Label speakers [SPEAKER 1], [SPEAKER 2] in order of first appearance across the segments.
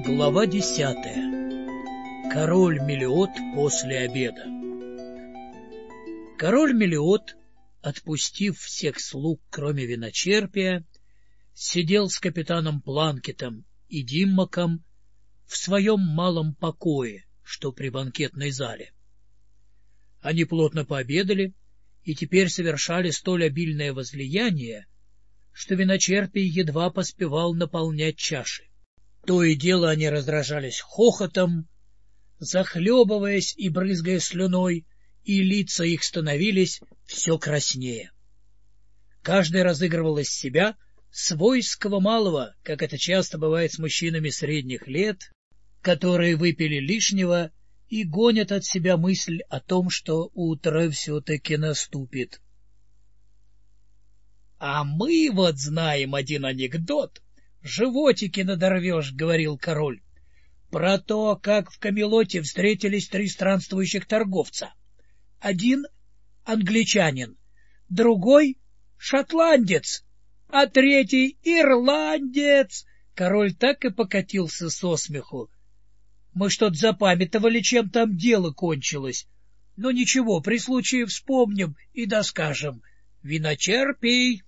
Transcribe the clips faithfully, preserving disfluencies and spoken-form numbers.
[SPEAKER 1] Глава десятая. Король Мелиот после обеда. Король Мелиот, отпустив всех слуг, кроме виночерпия, сидел с капитаном Планкетом и Диммаком в своем малом покое, что при банкетной зале. Они плотно пообедали и теперь совершали столь обильное возлияние, что виночерпий едва поспевал наполнять чаши. То и дело они раздражались хохотом, захлебываясь и брызгая слюной, и лица их становились все краснее. Каждый разыгрывал из себя свойского малого, как это часто бывает с мужчинами средних лет, которые выпили лишнего и гонят от себя мысль о том, что утро все-таки наступит. — А мы вот знаем один анекдот, животики надорвешь, — говорил король, — про то, как в Камелоте встретились три странствующих торговца. Один — англичанин, другой — шотландец, а третий — ирландец. Король так и покатился со смеху. Мы что-то запамятовали, чем там дело кончилось. Но ничего, при случае вспомним и доскажем. Виночерпий.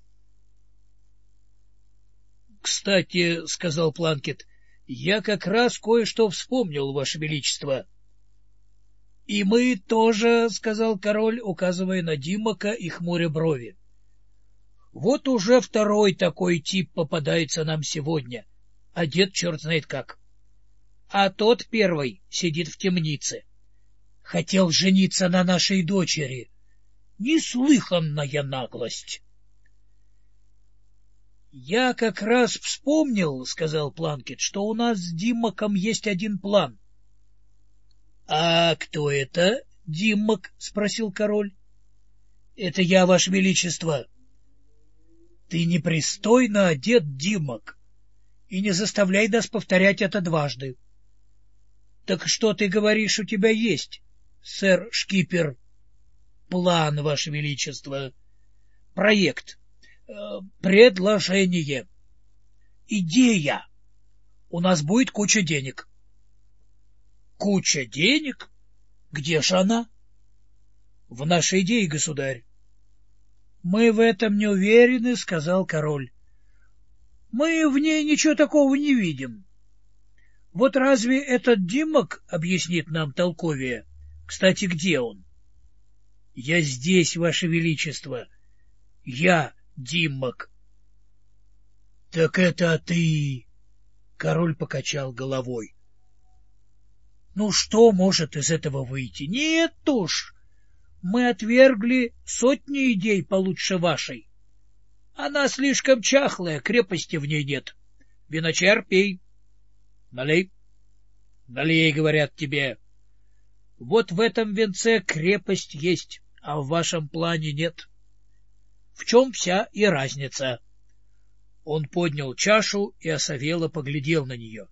[SPEAKER 1] — Кстати, — сказал Планкет, — я как раз кое-что вспомнил, Ваше Величество. — И мы тоже, — сказал король, указывая на Диммака и хмуря брови. — Вот уже второй такой тип попадается нам сегодня, одет черт знает как. А тот первый сидит в темнице. Хотел жениться на нашей дочери. Неслыханная наглость. — Я как раз вспомнил, — сказал Планкет, — что у нас с Диммаком есть один план. — А кто это, Диммак? — спросил король. — Это я, Ваше Величество. — Ты непристойно одет, Диммак, и не заставляй нас повторять это дважды. — Так что ты говоришь, у тебя есть, сэр Шкипер? — План, Ваше Величество. — Проект. Предложение. Идея. У нас будет куча денег. Куча денег? Где же она? В нашей идее, государь. Мы в этом не уверены, сказал король. Мы в ней ничего такого не видим. Вот разве этот Диммак объяснит нам толковее? Кстати, где он? Я здесь, Ваше Величество. Я Диммак. — Так это ты! — король покачал головой. — Ну, что может из этого выйти? Нет уж! Мы отвергли сотни идей получше вашей. Она слишком чахлая, крепости в ней нет. Виночерпий. Налей. Налей, говорят тебе. Вот в этом венце крепость есть, а в вашем плане нет. В чем вся и разница? Он поднял чашу и осовело поглядел на нее.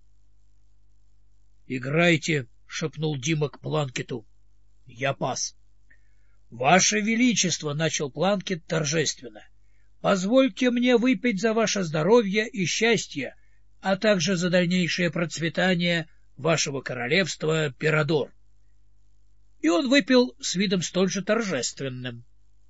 [SPEAKER 1] — Играйте, — шепнул Диммак Планкету. — Я пас. — Ваше Величество, — начал Планкет торжественно, — позвольте мне выпить за ваше здоровье и счастье, а также за дальнейшее процветание вашего королевства Пирадор. И он выпил с видом столь же торжественным.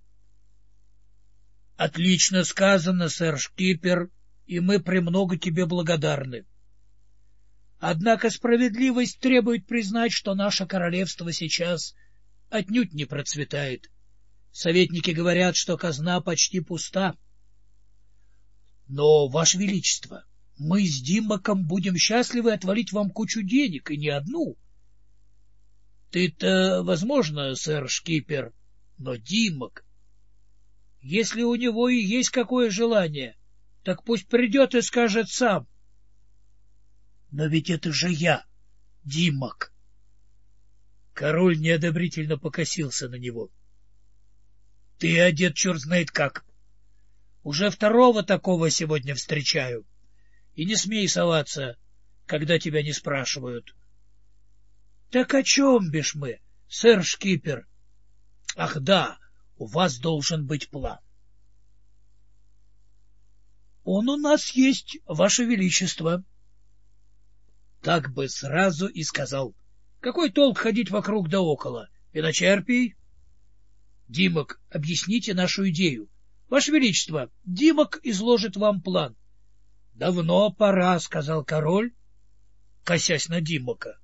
[SPEAKER 1] — Отлично сказано, сэр Шкипер, и мы премного тебе благодарны. Однако справедливость требует признать, что наше королевство сейчас отнюдь не процветает. Советники говорят, что казна почти пуста. Но, Ваше Величество, мы с Диммаком будем счастливы отвалить вам кучу денег, и не одну. Ты-то, возможно, сэр Шкипер, но Диммак... Если у него и есть какое желание, так пусть придет и скажет сам. Но ведь это же я, Диммак. Король неодобрительно покосился на него. Ты одет черт знает как. Уже второго такого сегодня встречаю. И не смей соваться, когда тебя не спрашивают. Так о чем бишь мы, сэр Шкипер? Ах да! У вас должен быть план. — Он у нас есть, Ваше Величество. Так бы сразу и сказал. Какой толк ходить вокруг да около? Виночерпий? Димок, объясните нашу идею. Ваше Величество, Димок изложит вам план. — Давно пора, — сказал король, косясь на Димока.